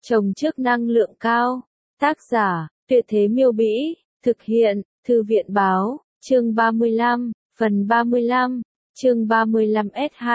Trồng trước năng lượng cao. Tác giả, Tuyệt Thế Miêu Bĩ. Thực hiện, Thư viện Báo. Chương 35, phần 35. Chương 35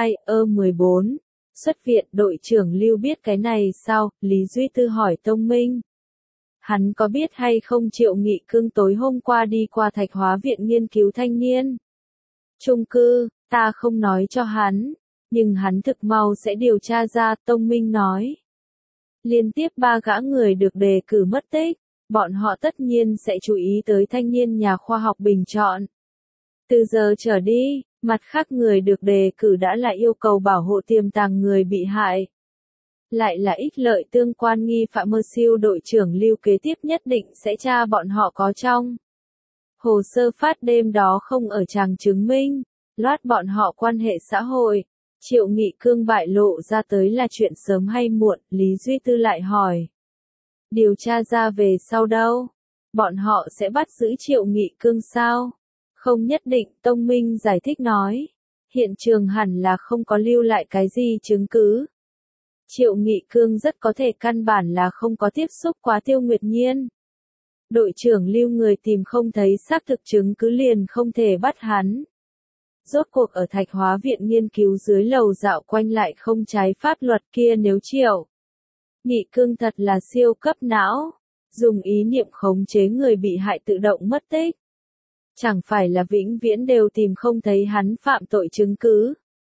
S2E14. Xuất viện. Đội trưởng Lưu biết cái này sao? Lý Duy Tư hỏi Tông Minh. Hắn có biết hay không Triệu Nghị Cương tối hôm qua đi qua Thạch Hóa Viện nghiên cứu thanh niên chung cư, ta không nói cho hắn, nhưng hắn thực mau sẽ điều tra ra, Tông Minh nói. Liên tiếp 3 gã người được đề cử mất tích, bọn họ tất nhiên sẽ chú ý tới thanh niên nhà khoa học bình chọn. Từ giờ trở đi, mặt khác người được đề cử đã là yêu cầu bảo hộ tiềm tàng người bị hại. Lại là ích lợi tương quan nghi phạm mơ siêu đội trưởng Lưu kế tiếp nhất định sẽ tra bọn họ có trong hồ sơ phát đêm đó không ở tràng chứng minh, loát bọn họ quan hệ xã hội. Triệu Nghị Cương bại lộ ra tới là chuyện sớm hay muộn, Lý Duy Tư lại hỏi. Điều tra ra về sau đâu? Bọn họ sẽ bắt giữ Triệu Nghị Cương sao? Không nhất định, Tông Minh giải thích nói. Hiện trường hẳn là không có lưu lại cái gì chứng cứ. Triệu Nghị Cương rất có thể căn bản là không có tiếp xúc quá Tiêu Nguyệt Nhiên. Đội trưởng Lưu người tìm không thấy xác thực chứng cứ liền không thể bắt hắn. Rốt cuộc ở Thạch Hóa Viện nghiên cứu dưới lầu dạo quanh lại không trái pháp luật kia, nếu Triệu Nghị Cương thật là siêu cấp não, dùng ý niệm khống chế người bị hại tự động mất tích. Chẳng phải là vĩnh viễn đều tìm không thấy hắn phạm tội chứng cứ.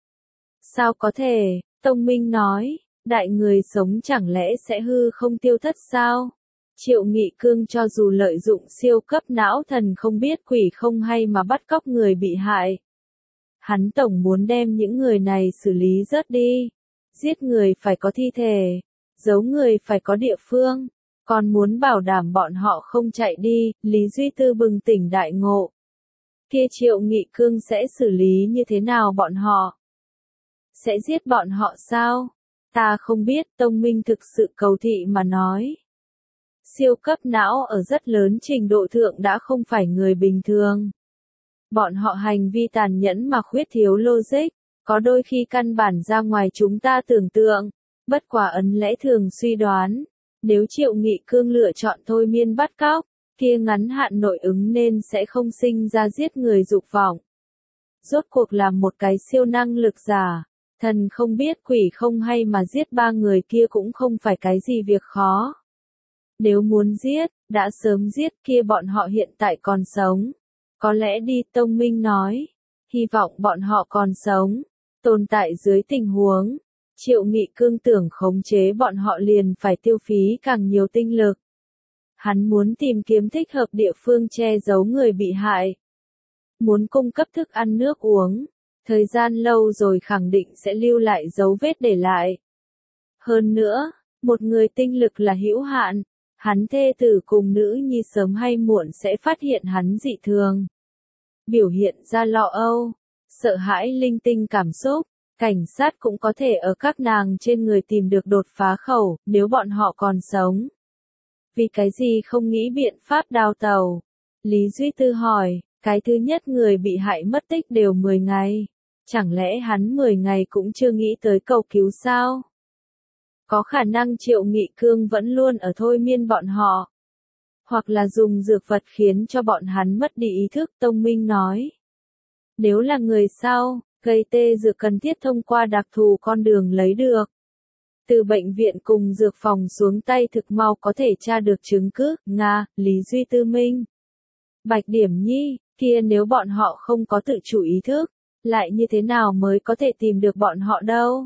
Sao có thể, Tông Minh nói, đại người sống chẳng lẽ sẽ hư không tiêu thất sao? Triệu Nghị Cương cho dù lợi dụng siêu cấp não thần không biết quỷ không hay mà bắt cóc người bị hại. Hắn tổng muốn đem những người này xử lý rớt đi. Giết người phải có thi thể, giấu người phải có địa phương, còn muốn bảo đảm bọn họ không chạy đi. Lý Duy Tư bừng tỉnh đại ngộ. Kia Triệu Nghị Cương sẽ xử lý như thế nào bọn họ? Sẽ giết bọn họ sao? Ta không biết, Tông Minh thực sự cầu thị mà nói. Siêu cấp não ở rất lớn trình độ thượng đã không phải người bình thường. Bọn họ hành vi tàn nhẫn mà khuyết thiếu logic, có đôi khi căn bản ra ngoài chúng ta tưởng tượng. Bất quả ấn lẽ thường suy đoán, nếu Triệu Nghị Cương lựa chọn thôi miên bắt cóc, kia ngắn hạn nội ứng nên sẽ không sinh ra giết người dục vọng. Rốt cuộc là một cái siêu năng lực giả, thần không biết quỷ không hay mà giết 3 người kia cũng không phải cái gì việc khó. Nếu muốn giết, đã sớm giết, kia bọn họ hiện tại còn sống. Có lẽ đi, Tông Minh nói. Hy vọng bọn họ còn sống. Tồn tại dưới tình huống Triệu Nghị Cương tưởng khống chế bọn họ liền phải tiêu phí càng nhiều tinh lực. Hắn muốn tìm kiếm thích hợp địa phương che giấu người bị hại. Muốn cung cấp thức ăn nước uống. Thời gian lâu rồi khẳng định sẽ lưu lại dấu vết để lại. Hơn nữa, một người tinh lực là hữu hạn. Hắn thê tử cùng nữ nhi sớm hay muộn sẽ phát hiện hắn dị thường. Biểu hiện ra lo âu, sợ hãi linh tinh cảm xúc, cảnh sát cũng có thể ở các nàng trên người tìm được đột phá khẩu, nếu bọn họ còn sống. Vì cái gì không nghĩ biện pháp đào tàu? Lý Duy Tư hỏi, cái thứ nhất người bị hại mất tích đều 10 ngày. Chẳng lẽ hắn 10 ngày cũng chưa nghĩ tới cầu cứu sao? Có khả năng Triệu Nghị Cương vẫn luôn ở thôi miên bọn họ. Hoặc là dùng dược vật khiến cho bọn hắn mất đi ý thức, Tông Minh nói. Nếu là người sau, gây tê dược cần thiết thông qua đặc thù con đường lấy được. Từ bệnh viện cùng dược phòng xuống tay thực mau có thể tra được chứng cứ, Nga, Lý Duy Tư Minh. Bạch Điểm Nhi, kia nếu bọn họ không có tự chủ ý thức, lại như thế nào mới có thể tìm được bọn họ đâu?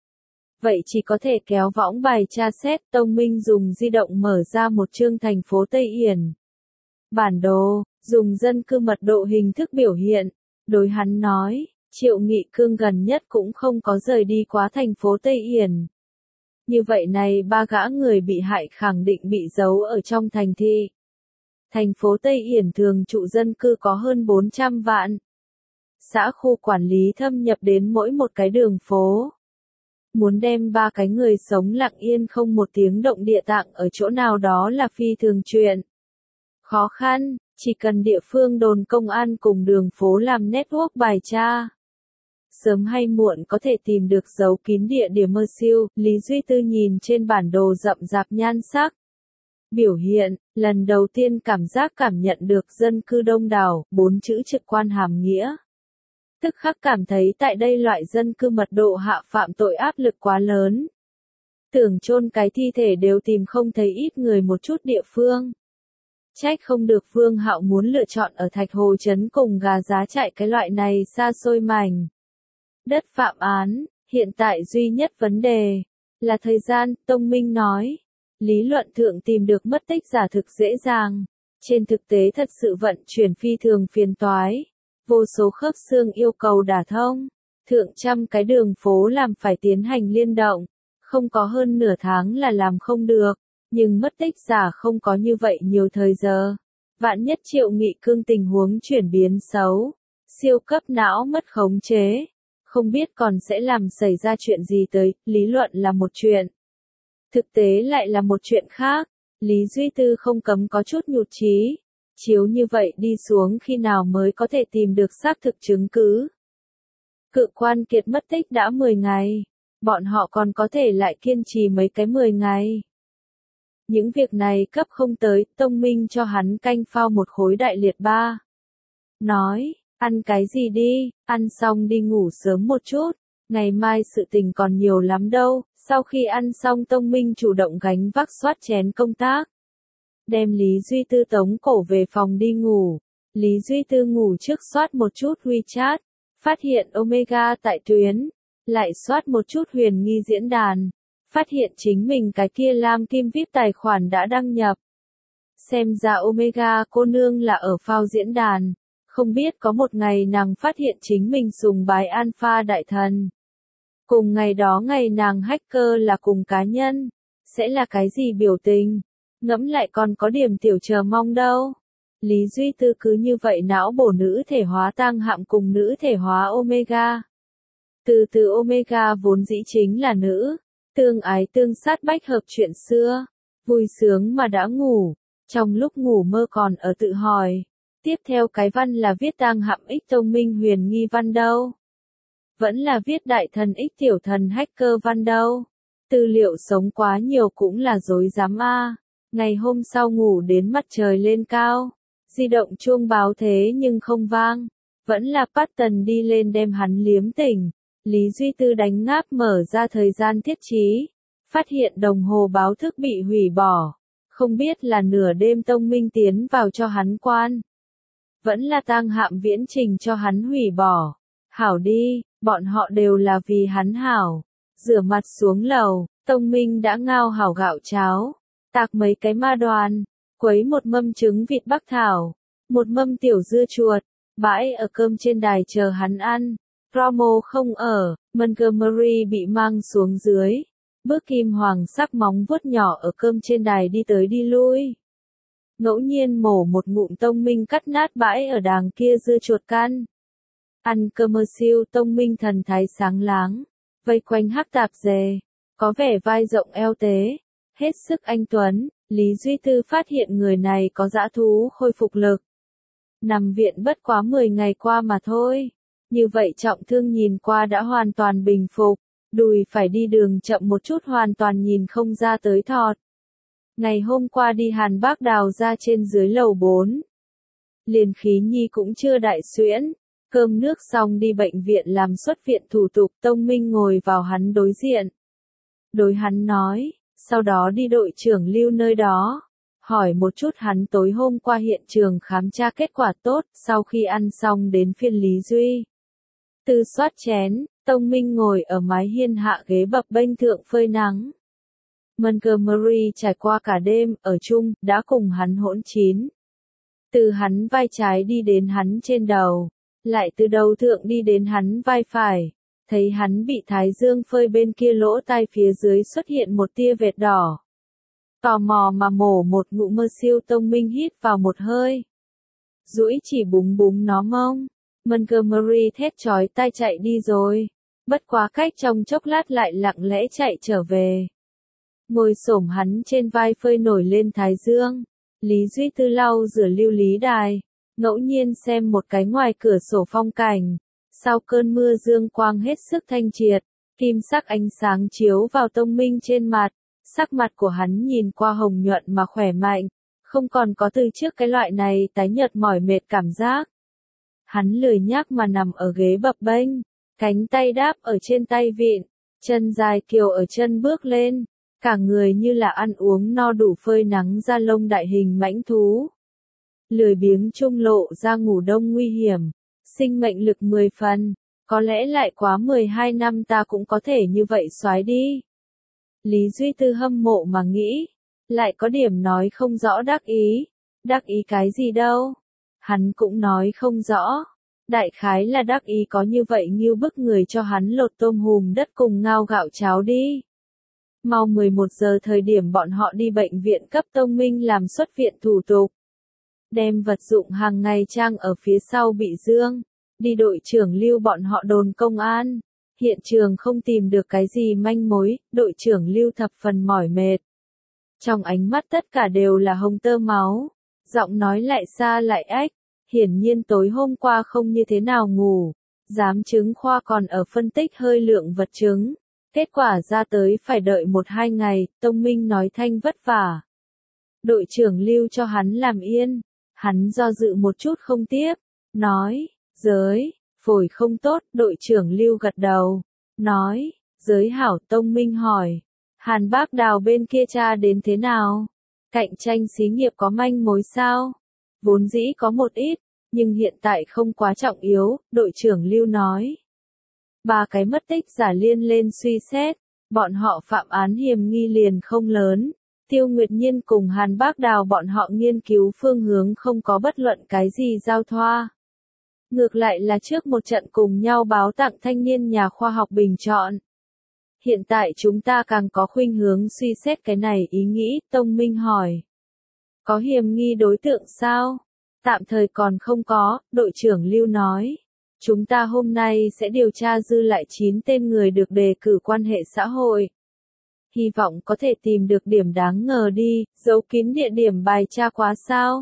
Vậy chỉ có thể kéo võng bài tra xét. Tông Minh dùng di động mở ra một chương thành phố Tây Yển. Bản đồ, dùng dân cư mật độ hình thức biểu hiện. Đối hắn nói, Triệu Nghị Cương gần nhất cũng không có rời đi quá thành phố Tây Yển. Như vậy này 3 gã người bị hại khẳng định bị giấu ở trong thành thị. Thành phố Tây Yển thường trụ dân cư có hơn 400 vạn. Xã khu quản lý thâm nhập đến mỗi một cái đường phố. Muốn đem 3 cái người sống lặng yên không một tiếng động địa tạng ở chỗ nào đó là phi thường chuyện. Khó khăn, chỉ cần địa phương đồn công an cùng đường phố làm network bài tra. sớm hay muộn có thể tìm được dấu kín địa điểm mơ siêu. Lý Duy Tư nhìn trên bản đồ rậm rạp nhan sắc. Biểu hiện, lần đầu tiên cảm nhận được dân cư đông đảo, 4 chữ trực quan hàm nghĩa. Tức khắc cảm thấy tại đây loại dân cư mật độ hạ phạm tội áp lực quá lớn. Tưởng chôn cái thi thể đều tìm không thấy ít người một chút địa phương. Trách không được Vương Hạo muốn lựa chọn ở Thạch Hồ Trấn cùng Gà Giá Trại cái loại này xa xôi mảnh đất phạm án. Hiện tại duy nhất vấn đề là thời gian, Tông Minh nói. Lý luận thượng tìm được mất tích giả thực dễ dàng. Trên thực tế thật sự vận chuyển phi thường phiền toái. Vô số khớp xương yêu cầu đả thông. Thượng trăm cái đường phố làm phải tiến hành liên động. Không có hơn nửa tháng là làm không được. Nhưng mất tích giả không có như vậy nhiều thời giờ. Vạn nhất Triệu Nghị Cương tình huống chuyển biến xấu. Siêu cấp não mất khống chế. Không biết còn sẽ làm xảy ra chuyện gì tới, lý luận là một chuyện. Thực tế lại là một chuyện khác. Lý Duy Tư không cấm có chút nhụt chí. Chiếu như vậy đi xuống khi nào mới có thể tìm được xác thực chứng cứ. Cự quan kiệt mất tích đã 10 ngày. Bọn họ còn có thể lại kiên trì mấy cái 10 ngày. Những việc này cấp không tới, Tông Minh cho hắn canh phao một khối đại liệt ba. Nói, ăn cái gì đi, ăn xong đi ngủ sớm một chút, ngày mai sự tình còn nhiều lắm đâu. Sau khi ăn xong Tông Minh chủ động gánh vác soát chén công tác. Đem Lý Duy Tư tống cổ về phòng đi ngủ. Lý Duy Tư ngủ trước soát một chút WeChat, phát hiện Omega tại tuyến, lại soát một chút huyền nghi diễn đàn. Phát hiện chính mình cái kia Lam Kim VIP tài khoản đã đăng nhập. Xem ra Omega cô nương là ở phao diễn đàn. Không biết có một ngày nàng phát hiện chính mình sùng bái Alpha đại thần. Cùng ngày đó ngày nàng hacker là cùng cá nhân. Sẽ là cái gì biểu tình? Ngẫm lại còn có điểm tiểu chờ mong đâu. Lý Duy Tư cứ như vậy não bổ nữ thể hóa Tang Hạm cùng nữ thể hóa Omega. Từ Omega vốn dĩ chính là nữ. Tương ái tương sát bách hợp chuyện xưa, vui sướng mà đã ngủ, trong lúc ngủ mơ còn ở tự hỏi, tiếp theo cái văn là viết Tang Hạm ích Tông Minh huyền nghi văn đâu? Vẫn là viết đại thần ích tiểu thần hacker văn đâu? Tư liệu sống quá nhiều cũng là dối dám a. Ngày hôm sau ngủ đến mặt trời lên cao, di động chuông báo thế nhưng không vang, vẫn là Patton đi lên đem hắn liếm tỉnh. Lý Duy Tư đánh ngáp mở ra thời gian thiết trí, phát hiện đồng hồ báo thức bị hủy bỏ, không biết là nửa đêm Tông Minh tiến vào cho hắn quan. Vẫn là Tang Hạm viễn trình cho hắn hủy bỏ. Hảo đi, bọn họ đều là vì hắn hảo. Rửa mặt xuống lầu, Tông Minh đã ngao hảo gạo cháo, tạc mấy cái ma đoàn, quấy một mâm trứng vịt bắc thảo, một mâm tiểu dưa chuột, bãi ở cơm trên đài chờ hắn ăn. Romo không ở, Montgomery bị mang xuống dưới. Bước kim hoàng sắc móng vuốt nhỏ ở cơm trên đài đi tới đi lui. Ngẫu nhiên mổ một ngụm Tông Minh cắt nát bãi ở đàng kia dưa chuột căn. Ăn cơm mơ siêu Tông Minh thần thái sáng láng, vây quanh hắc tạp dề, có vẻ vai rộng eo tế, hết sức anh tuấn. Lý Duy Tư phát hiện người này có dã thú khôi phục lực. Nằm viện bất quá 10 ngày qua mà thôi. Như vậy trọng thương nhìn qua đã hoàn toàn bình phục, đùi phải đi đường chậm một chút hoàn toàn nhìn không ra tới thọt. Ngày hôm qua đi Hàn Bác Đào ra trên dưới lầu 4. Liền khí nhi cũng chưa đại xuyễn, cơm nước xong đi bệnh viện làm xuất viện thủ tục. Tông Minh ngồi vào hắn đối diện. Đối hắn nói, sau đó đi đội trưởng Lưu nơi đó. Hỏi một chút hắn tối hôm qua hiện trường khám tra kết quả tốt. Sau khi ăn xong đến phiên Lý Duy Tư soát chén, Tông Minh ngồi ở mái hiên hạ ghế bập bênh thượng phơi nắng. Montgomery trải qua cả đêm, ở chung, đã cùng hắn hỗn chín. Từ hắn vai trái đi đến hắn trên đầu, lại từ đầu thượng đi đến hắn vai phải, thấy hắn bị thái dương phơi bên kia lỗ tai phía dưới xuất hiện một tia vệt đỏ. Tò mò mà mổ một ngụm mơ siêu. Tông Minh hít vào một hơi. Duỗi chỉ búng búng nó mông. Montgomery thét chói tai chạy đi rồi. Bất quá cách trong chốc lát lại lặng lẽ chạy trở về. Ngồi xổm hắn trên vai phơi nổi lên thái dương. Lý Duy Tư lau rửa lưu lý đài. Ngẫu nhiên xem một cái ngoài cửa sổ phong cảnh. Sau cơn mưa dương quang hết sức thanh triệt, kim sắc ánh sáng chiếu vào Tông Minh trên mặt, sắc mặt của hắn nhìn qua hồng nhuận mà khỏe mạnh, không còn có từ trước cái loại này tái nhợt mỏi mệt cảm giác. Hắn lười nhác mà nằm ở ghế bập bênh, cánh tay đáp ở trên tay vịn, chân dài kiều ở chân bước lên, cả người như là ăn uống no đủ phơi nắng da lông đại hình mãnh thú. Lười biếng trung lộ ra ngủ đông nguy hiểm, sinh mệnh lực 10 phần, có lẽ lại quá 12 năm ta cũng có thể như vậy soái đi. Lý Duy Tư hâm mộ mà nghĩ, lại có điểm nói không rõ đắc ý cái gì đâu. Hắn cũng nói không rõ, đại khái là đắc ý có như vậy như bức người cho hắn lột tôm hùm đất cùng ngao gạo cháo đi. Mau 11 giờ thời điểm bọn họ đi bệnh viện cấp Tông Minh làm xuất viện thủ tục. Đem vật dụng hàng ngày trang ở phía sau bị dương, đi đội trưởng Lưu bọn họ đồn công an. Hiện trường không tìm được cái gì manh mối, đội trưởng Lưu thập phần mỏi mệt. Trong ánh mắt tất cả đều là hồng tơ máu, giọng nói lại xa lại ách, hiển nhiên tối hôm qua không như thế nào ngủ. Giám chứng khoa còn ở phân tích hơi lượng vật chứng, kết quả ra tới phải đợi 1-2 ngày, Tông Minh nói thanh vất vả. Đội trưởng Lưu cho hắn làm yên, hắn do dự một chút không tiếp, nói, phổi không tốt, đội trưởng Lưu gật đầu, nói, giới hảo. Tông Minh hỏi, Hàn Bác Đào bên kia tra đến thế nào? Cạnh tranh xí nghiệp có manh mối sao? Vốn dĩ có một ít, nhưng hiện tại không quá trọng yếu, đội trưởng Lưu nói. 3 cái mất tích giả liên lên suy xét, bọn họ phạm án hiểm nghi liền không lớn. Tiêu Nguyệt Nhiên cùng Hàn Bác Đào bọn họ nghiên cứu phương hướng không có bất luận cái gì giao thoa. Ngược lại là trước một trận cùng nhau báo tặng thanh niên nhà khoa học bình chọn. Hiện tại chúng ta càng có khuynh hướng suy xét cái này ý nghĩ, Tông Minh hỏi. Có hiểm nghi đối tượng sao? Tạm thời còn không có, đội trưởng Lưu nói. Chúng ta hôm nay sẽ điều tra dư lại 9 tên người được đề cử quan hệ xã hội. Hy vọng có thể tìm được điểm đáng ngờ đi, giấu kín địa điểm bài tra quá sao?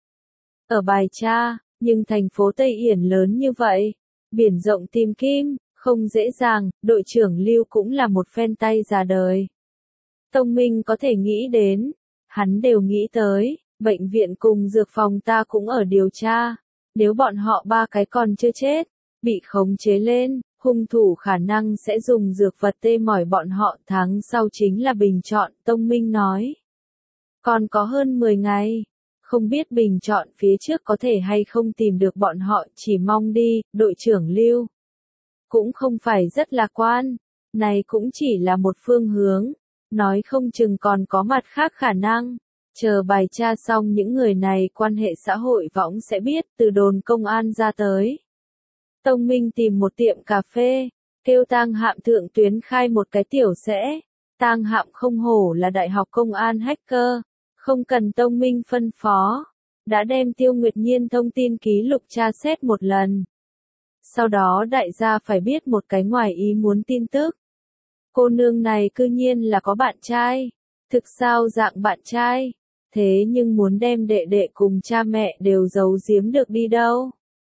Ở bài tra, nhưng thành phố Tây Yển lớn như vậy, biển rộng tìm kim, không dễ dàng, đội trưởng Lưu cũng là một phen tay già đời. Tông Minh có thể nghĩ đến, hắn đều nghĩ tới, bệnh viện cùng dược phòng ta cũng ở điều tra, nếu bọn họ 3 cái còn chưa chết, bị khống chế lên, hung thủ khả năng sẽ dùng dược vật tê mỏi bọn họ, tháng sau chính là bình chọn, Tông Minh nói. Còn có hơn 10 ngày, không biết bình chọn phía trước có thể hay không tìm được bọn họ, chỉ mong đi, đội trưởng Lưu. Cũng không phải rất lạc quan, này cũng chỉ là một phương hướng, nói không chừng còn có mặt khác khả năng. Chờ bài tra xong những người này quan hệ xã hội võng sẽ biết từ đồn công an ra tới. Tông Minh tìm một tiệm cà phê, kêu Tang Hạm thượng tuyến khai một cái tiểu sẽ. Tang Hạm không hổ là đại học công an hacker, không cần Tông Minh phân phó, đã đem Tiêu Nguyệt Nhiên thông tin ký lục tra xét một lần. Sau đó đại gia phải biết một cái ngoài ý muốn tin tức. Cô nương này cư nhiên là có bạn trai, thực sao dạng bạn trai, thế nhưng muốn đem đệ đệ cùng cha mẹ đều giấu giếm được đi đâu.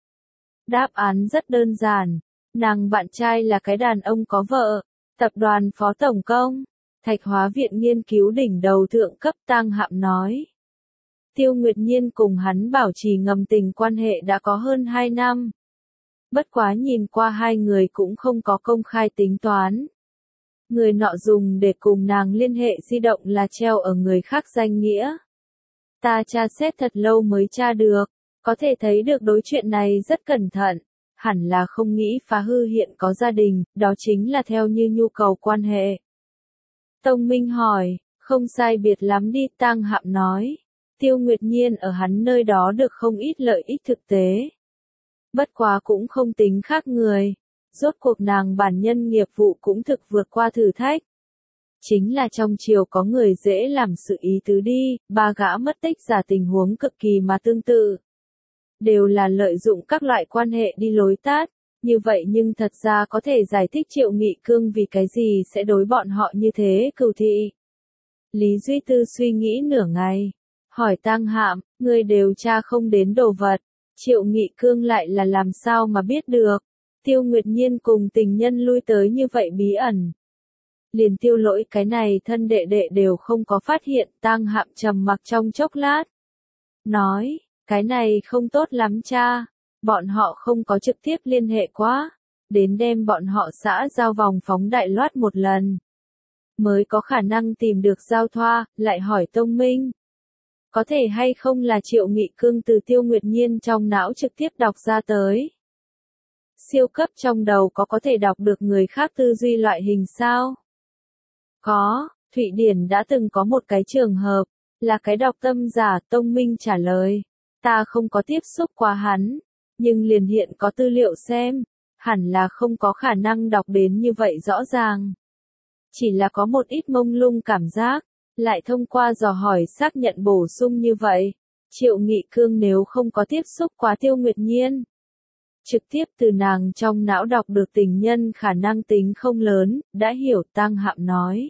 Đáp án rất đơn giản, nàng bạn trai là cái đàn ông có vợ, tập đoàn phó tổng công, Thạch Hóa viện nghiên cứu đỉnh đầu thượng cấp. Tang Hạm nói. Tiêu Nguyệt Nhiên cùng hắn bảo trì ngầm tình quan hệ đã có hơn 2 năm. Bất quá nhìn qua hai người cũng không có công khai tính toán. Người nọ dùng để cùng nàng liên hệ di động là treo ở người khác danh nghĩa. Ta tra xét thật lâu mới tra được, có thể thấy được đối chuyện này rất cẩn thận, hẳn là không nghĩ phá hư hiện có gia đình, đó chính là theo như nhu cầu quan hệ. Tông Minh hỏi, không sai biệt lắm đi, Tang Hạm nói. Tiêu Nguyệt Nhiên ở hắn nơi đó được không ít lợi ích thực tế. Bất quá cũng không tính khác người, rốt cuộc nàng bản nhân nghiệp vụ cũng thực vượt qua thử thách. Chính là trong triều có người dễ làm sự ý tứ đi, 3 gã mất tích giả tình huống cực kỳ mà tương tự. Đều là lợi dụng các loại quan hệ đi lối tát, như vậy nhưng thật ra có thể giải thích Triệu Nghị Cương vì cái gì sẽ đối bọn họ như thế cừu thị. Lý Duy Tư suy nghĩ nửa ngày, hỏi Tang Hạm, người đều tra không đến đồ vật, Triệu Nghị Cương lại là làm sao mà biết được. Tiêu Nguyệt Nhiên cùng tình nhân lui tới như vậy bí ẩn. Liền Tiêu Lỗi cái này thân đệ đệ đều không có phát hiện. Tang Hạm trầm mặc trong chốc lát. Nói, cái này không tốt lắm cha. Bọn họ không có trực tiếp liên hệ quá. Đến đem bọn họ xã giao vòng phóng đại loát một lần. Mới có khả năng tìm được giao thoa, lại hỏi Tông Minh. Có thể hay không là Triệu Nghị Cương từ Tiêu Nguyệt Nhiên trong não trực tiếp đọc ra tới. Siêu cấp trong đầu có thể đọc được người khác tư duy loại hình sao? Có, Thụy Điển đã từng có một cái trường hợp, là cái đọc tâm giả. Tông Minh trả lời. Ta không có tiếp xúc qua hắn, nhưng liền hiện có tư liệu xem, hẳn là không có khả năng đọc đến như vậy rõ ràng. Chỉ là có một ít mông lung cảm giác, lại thông qua dò hỏi xác nhận bổ sung như vậy. Triệu Nghị Cương nếu không có tiếp xúc quá Tiêu Nguyệt Nhiên, trực tiếp từ nàng trong não đọc được tình nhân khả năng tính không lớn, đã hiểu. Tang Hạm nói.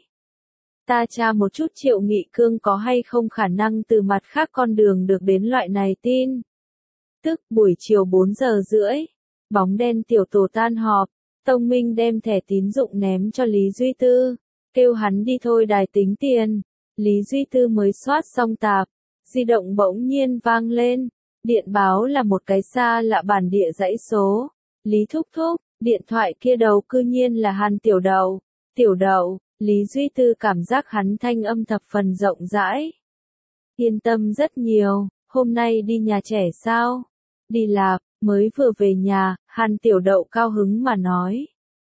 Ta tra một chút Triệu Nghị Cương có hay không khả năng từ mặt khác con đường được đến loại này tin. Tức buổi chiều 4 giờ rưỡi, bóng đen tiểu tổ tan họp, Tông Minh đem thẻ tín dụng ném cho Lý Duy Tư, kêu hắn đi thôi đài tính tiền. Lý Duy Tư mới soát xong tạp, di động bỗng nhiên vang lên, điện báo là một cái xa lạ bản địa dãy số. Lý thúc thúc, điện thoại kia đầu cư nhiên là Hàn Tiểu Đậu. Tiểu Đậu, Lý Duy Tư cảm giác hắn thanh âm thập phần rộng rãi. Yên tâm rất nhiều, hôm nay đi nhà trẻ sao? Đi lạp, mới vừa về nhà. Hàn Tiểu Đậu cao hứng mà nói.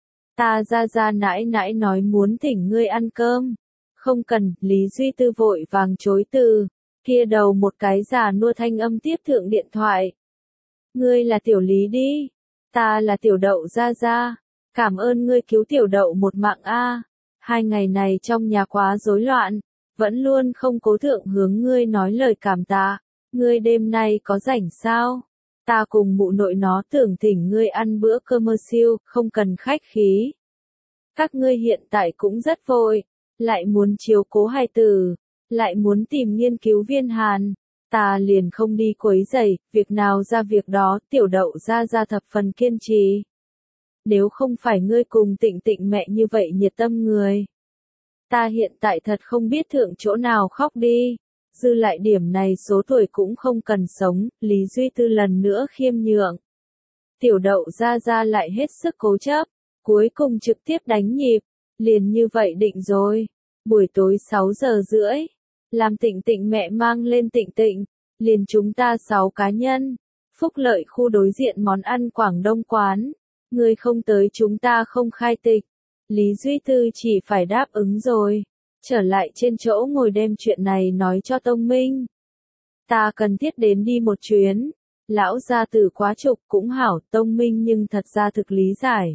Ta ra nãi nãi nói muốn thỉnh ngươi ăn cơm. Không cần. Lý Duy Tư vội vàng chối từ. Kia đầu một cái già nua thanh âm tiếp thượng điện thoại. Ngươi là Tiểu Lý đi. Ta là Tiểu Đậu ra. Cảm ơn ngươi cứu Tiểu Đậu một mạng a. 2 ngày này trong nhà quá rối loạn, vẫn luôn không cố thượng hướng ngươi nói lời cảm tạ. Ngươi đêm nay có rảnh sao? Ta cùng mụ nội nó tưởng thỉnh ngươi ăn bữa cơm mơ siêu, không cần khách khí. Các ngươi hiện tại cũng rất vội, lại muốn chiếu cố hài tử, lại muốn tìm nghiên cứu viên Hàn. Ta liền không đi quấy rầy, việc nào ra việc đó. Tiểu Đậu ra thập phần kiên trì. Nếu không phải ngươi cùng Tịnh Tịnh mẹ như vậy nhiệt tâm người, ta hiện tại thật không biết thượng chỗ nào khóc đi. Dư lại điểm này số tuổi cũng không cần sống. Lý Duy Tư lần nữa khiêm nhượng. Tiểu Đậu ra lại hết sức cố chấp, cuối cùng trực tiếp đánh nhịp. Liền như vậy định rồi. Buổi tối 6 giờ rưỡi, làm Tịnh Tịnh mẹ mang lên Tịnh Tịnh, liền chúng ta 6 cá nhân. Phúc Lợi khu đối diện món ăn Quảng Đông quán. Ngươi không tới chúng ta không khai tịch. Lý Duy Tư chỉ phải đáp ứng rồi. Trở lại trên chỗ ngồi đem chuyện này nói cho Tông Minh. Ta cần thiết đến đi một chuyến. Lão gia tử quá trục cũng hảo. Tông Minh nhưng thật ra thực lý giải.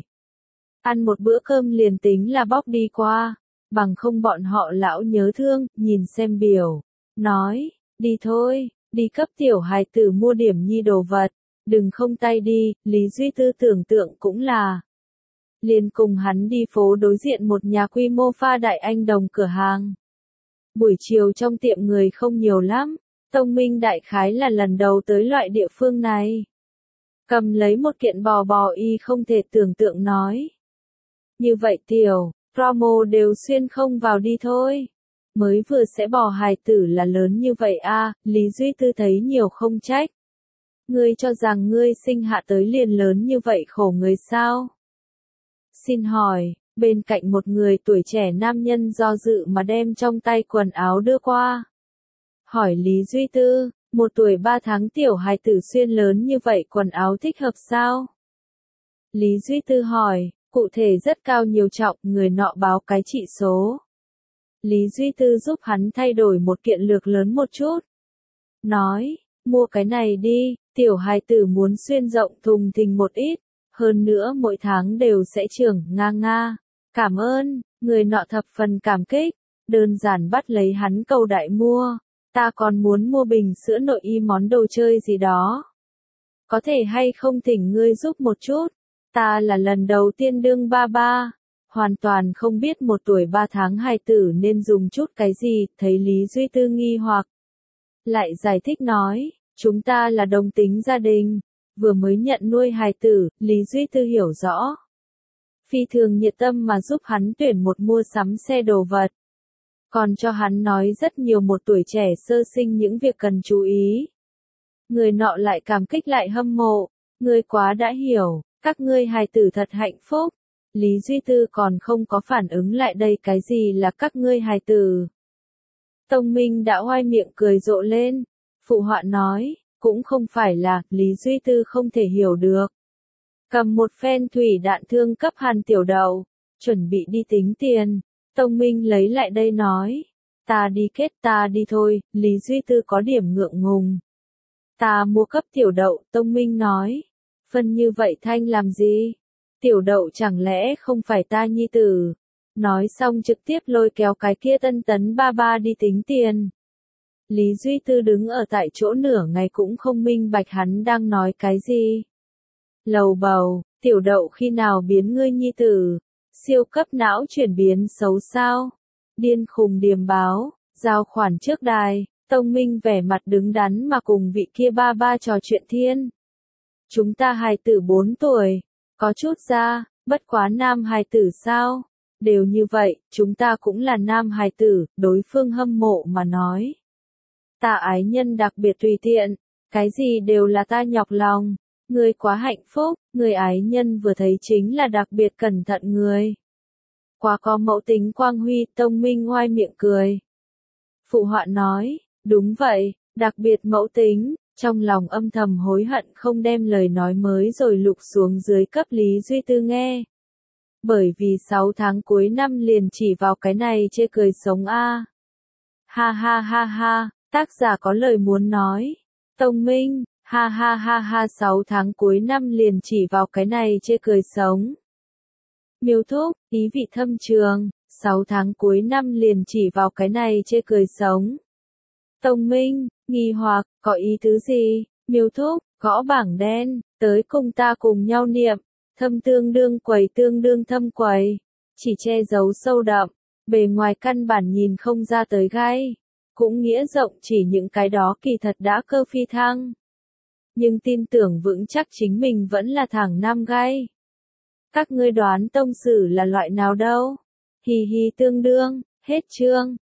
Ăn một bữa cơm liền tính là bóc đi qua. Bằng không bọn họ lão nhớ thương, nhìn xem biểu. Nói, đi thôi, đi cấp tiểu hài tử mua điểm nhi đồ vật. Đừng không tay đi. Lý Duy Tư tưởng tượng cũng là. Liền cùng hắn đi phố đối diện một nhà quy mô pha đại anh đồng cửa hàng. Buổi chiều trong tiệm người không nhiều lắm. Tông Minh đại khái là lần đầu tới loại địa phương này. Cầm lấy một kiện bò y không thể tưởng tượng nói. Như vậy tiểu, promo đều xuyên không vào đi thôi. Mới vừa sẽ bò hài tử là lớn như vậy a. Lý Duy Tư thấy nhiều không trách. Ngươi cho rằng ngươi sinh hạ tới liền lớn như vậy khổ người sao? Xin hỏi, bên cạnh một người tuổi trẻ nam nhân do dự mà đem trong tay quần áo đưa qua. Hỏi Lý Duy Tư, 1 tuổi 3 tháng tiểu hài tử xuyên lớn như vậy quần áo thích hợp sao? Lý Duy Tư hỏi, cụ thể rất cao nhiều trọng, người nọ báo cái trị số. Lý Duy Tư giúp hắn thay đổi một kiện lược lớn một chút. Nói, mua cái này đi, tiểu hài tử muốn xuyên rộng thùng thình một ít. Hơn nữa mỗi tháng đều sẽ trưởng. Nga. Cảm ơn. Người nọ thập phần cảm kích. Đơn giản bắt lấy hắn cầu đại mua. Ta còn muốn mua bình sữa nội y món đồ chơi gì đó. Có thể hay không thỉnh ngươi giúp một chút. Ta là lần đầu tiên đương ba. Hoàn toàn không biết 1 tuổi 3 tháng hài tử nên dùng chút cái gì. Thấy Lý Duy Tư nghi hoặc. Lại giải thích nói. Chúng ta là đồng tính gia đình. vừa mới nhận nuôi hài tử, Lý Duy Tư hiểu rõ. Phi thường nhiệt tâm mà giúp hắn tuyển một mua sắm xe đồ vật. Còn cho hắn nói rất nhiều một tuổi trẻ sơ sinh những việc cần chú ý. Người nọ lại cảm kích lại hâm mộ, ngươi quá đã hiểu, các ngươi hài tử thật hạnh phúc. Lý Duy Tư còn không có phản ứng lại đây cái gì là các ngươi hài tử. Tông Minh đã oai miệng cười rộ lên, phụ họa nói, cũng không phải là, Lý Duy Tư không thể hiểu được. Cầm một phen thủy đạn thương cấp Hàn Tiểu Đậu, chuẩn bị đi tính tiền, Tông Minh lấy lại đây nói, ta đi thôi, Lý Duy Tư có điểm ngượng ngùng. Ta mua cấp Tiểu Đậu, Tông Minh nói, phân như vậy thanh làm gì? Tiểu Đậu chẳng lẽ không phải ta nhi tử? Nói xong trực tiếp lôi kéo cái kia Tân Tấn ba ba đi tính tiền. Lý Duy Tư đứng ở tại chỗ nửa ngày cũng không minh bạch hắn đang nói cái gì. Lầu bầu, Tiểu Đậu khi nào biến ngươi nhi tử? Siêu cấp não chuyển biến xấu sao? Điên khùng điềm báo, giao khoản trước đài, Tông Minh vẻ mặt đứng đắn mà cùng vị kia ba ba trò chuyện thiên. Chúng ta hài tử 4 tuổi, có chút ra, bất quá nam hài tử sao? Đều như vậy, chúng ta cũng là nam hài tử, đối phương hâm mộ mà nói. Ta ái nhân đặc biệt tùy tiện, cái gì đều là ta nhọc lòng, ngươi quá hạnh phúc, người ái nhân vừa thấy chính là đặc biệt cẩn thận người. Quá có mẫu tính quang huy, Tông Minh oai miệng cười. Phụ họa nói, đúng vậy, đặc biệt mẫu tính, trong lòng âm thầm hối hận không đem lời nói mới rồi lục xuống dưới cấp Lý Duy Tư nghe. Bởi vì 6 tháng cuối năm liền chỉ vào cái này chê cười sống a. Ha ha ha ha, tác giả có lời muốn nói. Tông Minh, ha ha ha ha 6 tháng cuối năm liền chỉ vào cái này chê cười sống. Miêu Thúc, ý vị thâm trường, 6 tháng cuối năm liền chỉ vào cái này chê cười sống. Tông Minh, nghi hoặc, có ý tứ gì? Miêu Thúc, gõ bảng đen, tới cùng ta cùng nhau niệm. Thâm tương đương quầy tương đương thâm quầy, chỉ che giấu sâu đậm, bề ngoài căn bản nhìn không ra tới gai, cũng nghĩa rộng chỉ những cái đó kỳ thật đã cơ phi thăng. Nhưng tin tưởng vững chắc chính mình vẫn là thẳng nam gai. Các ngươi đoán tông sử là loại nào đâu? Hì hì tương đương, hết chương.